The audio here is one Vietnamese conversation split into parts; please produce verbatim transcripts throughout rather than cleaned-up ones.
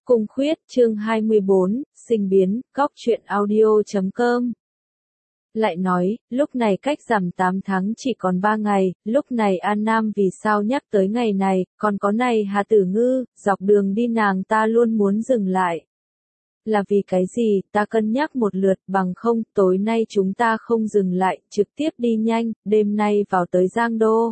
Cung Khuyết, chương hai mươi bốn, sinh biến, góc truyện audio chấm com. Lại nói, lúc này cách rằm tám tháng chỉ còn ba ngày, lúc này An Nam vì sao nhắc tới ngày này, còn có này Hà Tử Ngư, dọc đường đi nàng ta luôn muốn dừng lại. Là vì cái gì, ta cân nhắc một lượt, bằng không, tối nay chúng ta không dừng lại, trực tiếp đi nhanh, đêm nay vào tới Giang Đô.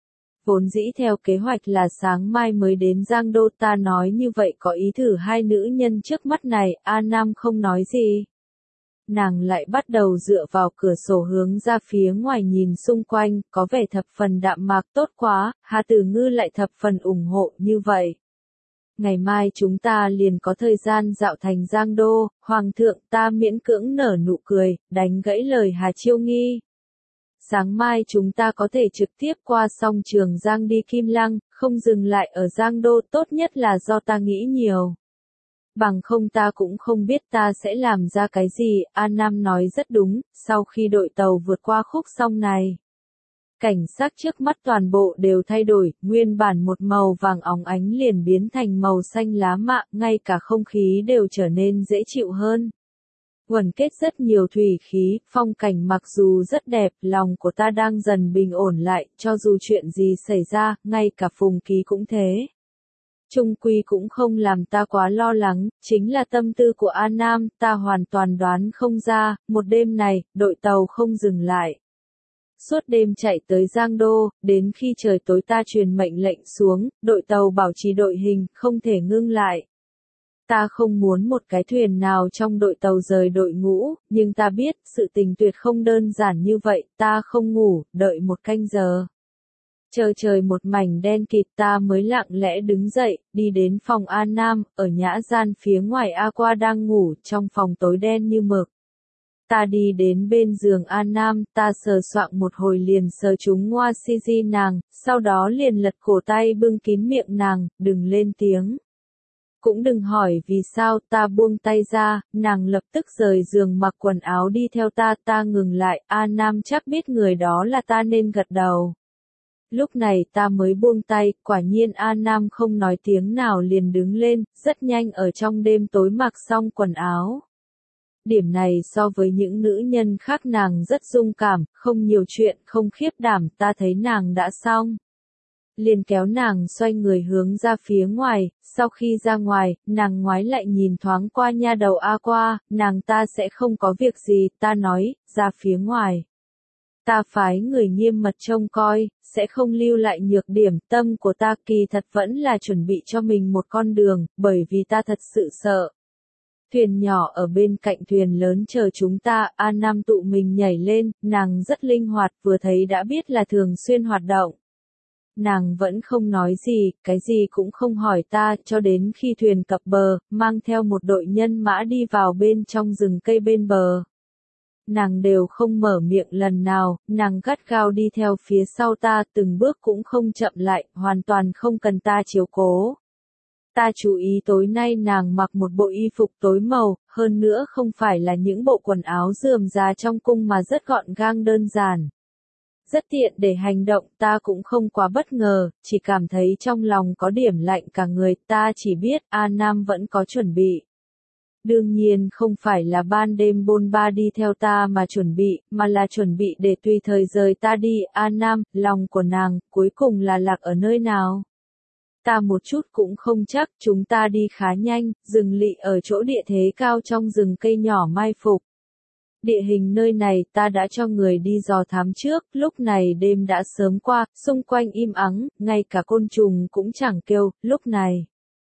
Vốn dĩ theo kế hoạch là sáng mai mới đến Giang Đô, ta nói như vậy có ý thử hai nữ nhân trước mắt này, An Nam không nói gì. Nàng lại bắt đầu dựa vào cửa sổ hướng ra phía ngoài nhìn xung quanh, có vẻ thập phần đạm mạc tốt quá, Hà Tử Ngư lại thập phần ủng hộ như vậy. Ngày mai chúng ta liền có thời gian dạo thành Giang Đô, Hoàng thượng ta miễn cưỡng nở nụ cười, đánh gãy lời Hà Chiêu Nghi. Sáng mai chúng ta có thể trực tiếp qua song Trường Giang đi Kim Lăng, không dừng lại ở Giang Đô, tốt nhất là do ta nghĩ nhiều. Bằng không ta cũng không biết ta sẽ làm ra cái gì, An Nam nói rất đúng, sau khi đội tàu vượt qua khúc sông này. Cảnh sắc trước mắt toàn bộ đều thay đổi, nguyên bản một màu vàng óng ánh liền biến thành màu xanh lá mạ, ngay cả không khí đều trở nên dễ chịu hơn. Quần kết rất nhiều thủy khí, phong cảnh mặc dù rất đẹp, lòng của ta đang dần bình ổn lại, cho dù chuyện gì xảy ra, ngay cả Phùng Ký cũng thế. Trung quy cũng không làm ta quá lo lắng, chính là tâm tư của An Nam, ta hoàn toàn đoán không ra, một đêm này, đội tàu không dừng lại. Suốt đêm chạy tới Giang Đô, đến khi trời tối ta truyền mệnh lệnh xuống, đội tàu bảo trì đội hình, không thể ngưng lại. Ta không muốn một cái thuyền nào trong đội tàu rời đội ngũ, nhưng ta biết, sự tình tuyệt không đơn giản như vậy, ta không ngủ, đợi một canh giờ. Chờ trời một mảnh đen kịt ta mới lặng lẽ đứng dậy, đi đến phòng An Nam, ở nhã gian phía ngoài A Qua đang ngủ, trong phòng tối đen như mực. Ta đi đến bên giường An Nam, ta sờ soạng một hồi liền sờ trúng ngoa si di nàng, sau đó liền lật cổ tay bưng kín miệng nàng, đừng lên tiếng. Cũng đừng hỏi vì sao, ta buông tay ra, nàng lập tức rời giường mặc quần áo đi theo ta, ta ngừng lại, An Nam chắc biết người đó là ta nên gật đầu. Lúc này ta mới buông tay, quả nhiên An Nam không nói tiếng nào liền đứng lên, rất nhanh ở trong đêm tối mặc xong quần áo. Điểm này so với những nữ nhân khác nàng rất dung cảm, không nhiều chuyện, không khiếp đảm, ta thấy nàng đã xong. Liền kéo nàng xoay người hướng ra phía ngoài, sau khi ra ngoài, nàng ngoái lại nhìn thoáng qua nha đầu A Qua, nàng ta sẽ không có việc gì, ta nói, ra phía ngoài. Ta phái người nghiêm mật trông coi, sẽ không lưu lại nhược điểm, tâm của ta kỳ thật vẫn là chuẩn bị cho mình một con đường, bởi vì ta thật sự sợ. Thuyền nhỏ ở bên cạnh thuyền lớn chờ chúng ta, An Nam tụ mình nhảy lên, nàng rất linh hoạt, vừa thấy đã biết là thường xuyên hoạt động. Nàng vẫn không nói gì, cái gì cũng không hỏi ta, cho đến khi thuyền cập bờ, mang theo một đội nhân mã đi vào bên trong rừng cây bên bờ. Nàng đều không mở miệng lần nào, nàng gắt gao đi theo phía sau ta, từng bước cũng không chậm lại, hoàn toàn không cần ta chiếu cố. Ta chú ý tối nay nàng mặc một bộ y phục tối màu, hơn nữa không phải là những bộ quần áo rườm rà trong cung mà rất gọn gàng đơn giản. Rất tiện để hành động, ta cũng không quá bất ngờ, chỉ cảm thấy trong lòng có điểm lạnh cả người, ta chỉ biết An Nam vẫn có chuẩn bị. Đương nhiên không phải là ban đêm bôn ba đi theo ta mà chuẩn bị, mà là chuẩn bị để tùy thời rời ta đi, An Nam, lòng của nàng, cuối cùng là lạc ở nơi nào? Ta một chút cũng không chắc, chúng ta đi khá nhanh, dừng lị ở chỗ địa thế cao trong rừng cây nhỏ mai phục. Địa hình nơi này ta đã cho người đi dò thám trước, lúc này đêm đã sớm qua, xung quanh im ắng, ngay cả côn trùng cũng chẳng kêu, lúc này.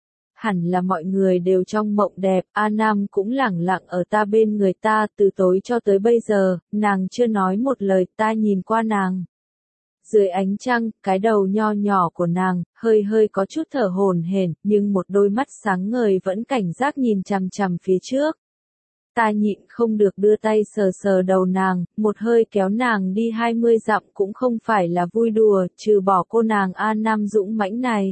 Hẳn là mọi người đều trong mộng đẹp, A Nam cũng lẳng lặng ở ta bên người ta, từ tối cho tới bây giờ, nàng chưa nói một lời, ta nhìn qua nàng. Dưới ánh trăng, cái đầu nho nhỏ của nàng, hơi hơi có chút thở hổn hển, nhưng một đôi mắt sáng ngời vẫn cảnh giác nhìn chằm chằm phía trước. Ta nhịn không được đưa tay sờ sờ đầu nàng, một hơi kéo nàng đi hai mươi dặm cũng không phải là vui đùa, trừ bỏ cô nàng An Nam dũng mãnh này.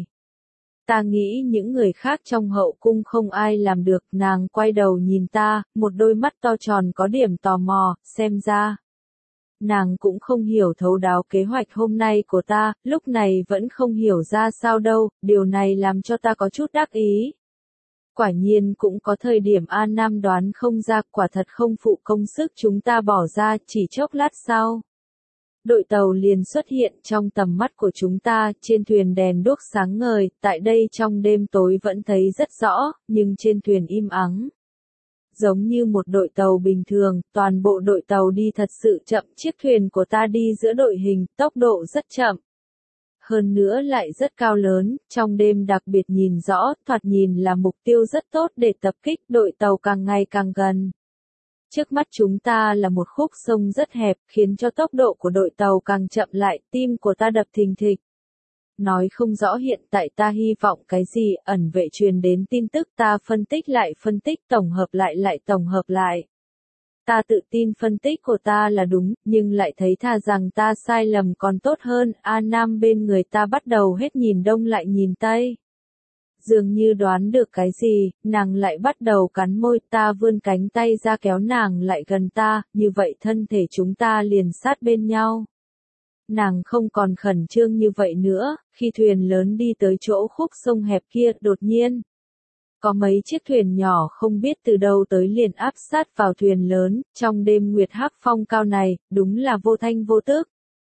Ta nghĩ những người khác trong hậu cung không ai làm được, nàng quay đầu nhìn ta, một đôi mắt to tròn có điểm tò mò, xem ra. Nàng cũng không hiểu thấu đáo kế hoạch hôm nay của ta, lúc này vẫn không hiểu ra sao đâu, điều này làm cho ta có chút đắc ý. Quả nhiên cũng có thời điểm An Nam đoán không ra, quả thật không phụ công sức chúng ta bỏ ra, chỉ chốc lát sau. Đội tàu liền xuất hiện trong tầm mắt của chúng ta, trên thuyền đèn đuốc sáng ngời, tại đây trong đêm tối vẫn thấy rất rõ, nhưng trên thuyền im ắng. Giống như một đội tàu bình thường, toàn bộ đội tàu đi thật sự chậm, chiếc thuyền của ta đi giữa đội hình, tốc độ rất chậm. Hơn nữa lại rất cao lớn, trong đêm đặc biệt nhìn rõ, thoạt nhìn là mục tiêu rất tốt để tập kích, đội tàu càng ngày càng gần. Trước mắt chúng ta là một khúc sông rất hẹp, khiến cho tốc độ của đội tàu càng chậm lại, tim của ta đập thình thịch. Nói không rõ hiện tại ta hy vọng cái gì, ẩn vệ truyền đến tin tức ta phân tích lại phân tích tổng hợp lại lại tổng hợp lại. Ta tự tin phân tích của ta là đúng, nhưng lại thấy thà rằng ta sai lầm còn tốt hơn, An Nam bên người ta bắt đầu hết nhìn đông lại nhìn tây. Dường như đoán được cái gì, nàng lại bắt đầu cắn môi, ta vươn cánh tay ra kéo nàng lại gần ta, như vậy thân thể chúng ta liền sát bên nhau. Nàng không còn khẩn trương như vậy nữa, khi thuyền lớn đi tới chỗ khúc sông hẹp kia, đột nhiên. Có mấy chiếc thuyền nhỏ không biết từ đâu tới liền áp sát vào thuyền lớn, trong đêm nguyệt hắc phong cao này, đúng là vô thanh vô tức.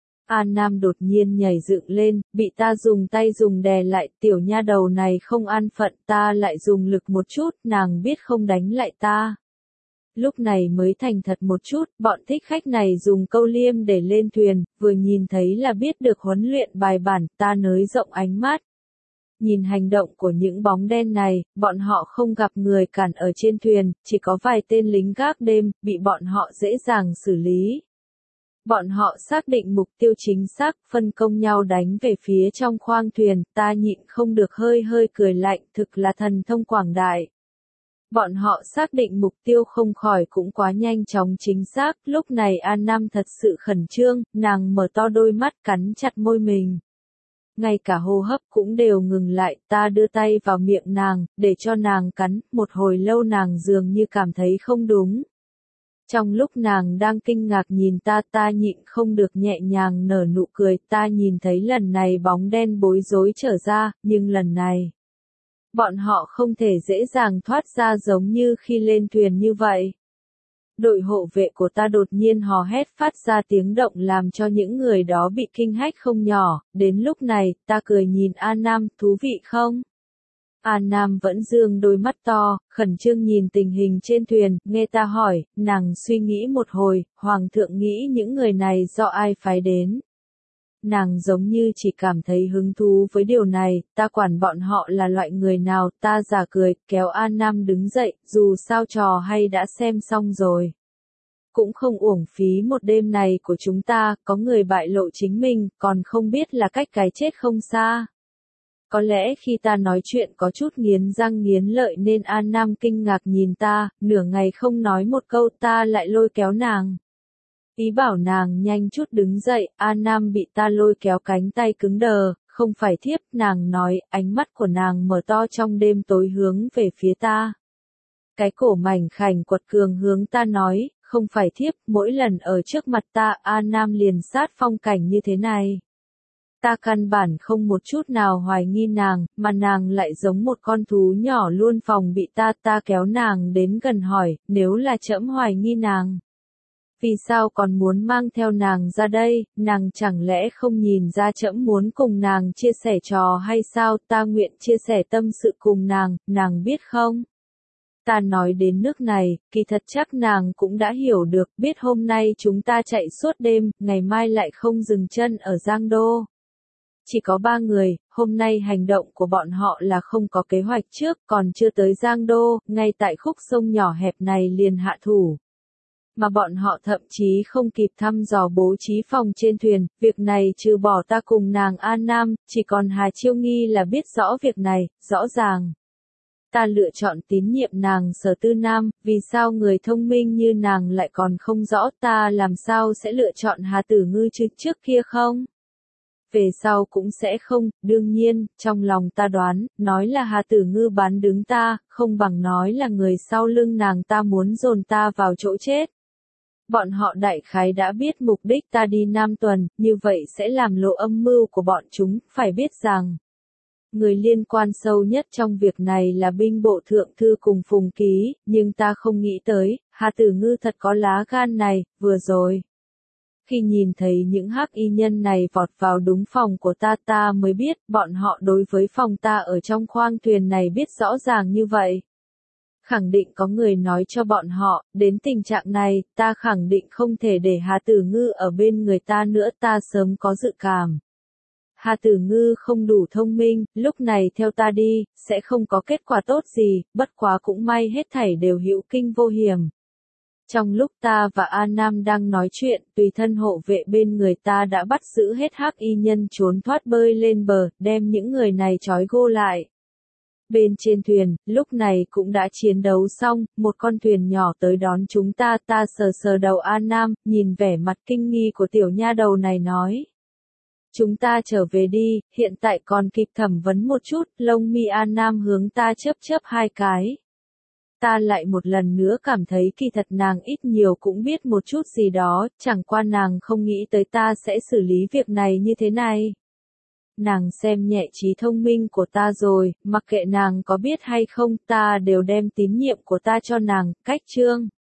An Nam đột nhiên nhảy dựng lên, bị ta dùng tay dùng đè lại, tiểu nha đầu này không an phận, ta lại dùng lực một chút, nàng biết không đánh lại ta. Lúc này mới thành thật một chút, bọn thích khách này dùng câu liêm để lên thuyền, vừa nhìn thấy là biết được huấn luyện bài bản, ta nới rộng ánh mắt. Nhìn hành động của những bóng đen này, bọn họ không gặp người cản ở trên thuyền, chỉ có vài tên lính gác đêm, bị bọn họ dễ dàng xử lý. Bọn họ xác định mục tiêu chính xác, phân công nhau đánh về phía trong khoang thuyền, ta nhịn không được hơi hơi cười lạnh, thực là thần thông quảng đại. Bọn họ xác định mục tiêu không khỏi cũng quá nhanh chóng chính xác, lúc này An Nam thật sự khẩn trương, nàng mở to đôi mắt cắn chặt môi mình. Ngay cả hô hấp cũng đều ngừng lại, ta đưa tay vào miệng nàng, để cho nàng cắn, một hồi lâu nàng dường như cảm thấy không đúng. Trong lúc nàng đang kinh ngạc nhìn ta, ta nhịn không được nhẹ nhàng nở nụ cười, ta nhìn thấy lần này bóng đen bối rối trở ra, nhưng lần này, bọn họ không thể dễ dàng thoát ra giống như khi lên thuyền như vậy. Đội hộ vệ của ta đột nhiên hò hét phát ra tiếng động làm cho những người đó bị kinh hách không nhỏ, đến lúc này, ta cười nhìn An Nam, thú vị không? An Nam vẫn dương đôi mắt to, khẩn trương nhìn tình hình trên thuyền, nghe ta hỏi, nàng suy nghĩ một hồi, Hoàng thượng nghĩ những người này do ai phái đến. Nàng giống như chỉ cảm thấy hứng thú với điều này, ta quản bọn họ là loại người nào, ta giả cười, kéo An Nam đứng dậy, dù sao trò hay đã xem xong rồi. Cũng không uổng phí một đêm này của chúng ta, có người bại lộ chính mình, còn không biết là cách cái chết không xa. Có lẽ khi ta nói chuyện có chút nghiến răng nghiến lợi nên An Nam kinh ngạc nhìn ta, nửa ngày không nói một câu ta lại lôi kéo nàng. Ý bảo nàng nhanh chút đứng dậy, An Nam bị ta lôi kéo cánh tay cứng đờ, không phải thiếp, nàng nói, ánh mắt của nàng mở to trong đêm tối hướng về phía ta. Cái cổ mảnh khảnh quật cường hướng ta nói, không phải thiếp, mỗi lần ở trước mặt ta, An Nam liền sát phong cảnh như thế này. Ta căn bản không một chút nào hoài nghi nàng, mà nàng lại giống một con thú nhỏ luôn phòng bị ta, ta kéo nàng đến gần hỏi, nếu là trẫm hoài nghi nàng. Vì sao còn muốn mang theo nàng ra đây, nàng chẳng lẽ không nhìn ra trẫm muốn cùng nàng chia sẻ trò hay sao, ta nguyện chia sẻ tâm sự cùng nàng, nàng biết không? Ta nói đến nước này, kỳ thật chắc nàng cũng đã hiểu được, biết hôm nay chúng ta chạy suốt đêm, ngày mai lại không dừng chân ở Giang Đô. Chỉ có ba người, hôm nay hành động của bọn họ là không có kế hoạch trước, còn chưa tới Giang Đô, ngay tại khúc sông nhỏ hẹp này liền hạ thủ. Mà bọn họ thậm chí không kịp thăm dò bố trí phòng trên thuyền, việc này trừ bỏ ta cùng nàng An Nam, chỉ còn Hà Chiêu Nghi là biết rõ việc này, rõ ràng. Ta lựa chọn tín nhiệm nàng Sở Tư Nam, vì sao người thông minh như nàng lại còn không rõ, ta làm sao sẽ lựa chọn Hà Tử Ngư chứ trước kia không? Về sau cũng sẽ không, đương nhiên, trong lòng ta đoán, nói là Hà Tử Ngư bán đứng ta, không bằng nói là người sau lưng nàng ta muốn dồn ta vào chỗ chết. Bọn họ đại khái đã biết mục đích ta đi Nam Tuần, như vậy sẽ làm lộ âm mưu của bọn chúng, phải biết rằng. Người liên quan sâu nhất trong việc này là binh bộ thượng thư cùng Phùng Ký, nhưng ta không nghĩ tới, Hà Tử Ngư thật có lá gan này, vừa rồi. Khi nhìn thấy những hắc y nhân này vọt vào đúng phòng của ta ta mới biết bọn họ đối với phòng ta ở trong khoang thuyền này biết rõ ràng như vậy. Khẳng định có người nói cho bọn họ, đến tình trạng này, ta khẳng định không thể để Hà Tử Ngư ở bên người ta nữa, ta sớm có dự cảm. Hà Tử Ngư không đủ thông minh, lúc này theo ta đi, sẽ không có kết quả tốt gì, bất quá cũng may hết thảy đều hữu kinh vô hiểm. Trong lúc ta và A Nam đang nói chuyện, tùy thân hộ vệ bên người ta đã bắt giữ hết hắc y nhân trốn thoát bơi lên bờ, đem những người này trói gô lại. Bên trên thuyền, lúc này cũng đã chiến đấu xong, một con thuyền nhỏ tới đón chúng ta, ta sờ sờ đầu A Nam, nhìn vẻ mặt kinh nghi của tiểu nha đầu này nói. Chúng ta trở về đi, hiện tại còn kịp thẩm vấn một chút, lông mi A Nam hướng ta chớp chớp hai cái. Ta lại một lần nữa cảm thấy kỳ thật nàng ít nhiều cũng biết một chút gì đó, chẳng qua nàng không nghĩ tới ta sẽ xử lý việc này như thế này. Nàng xem nhẹ trí thông minh của ta rồi, mặc kệ nàng có biết hay không, ta đều đem tín nhiệm của ta cho nàng, cách chương.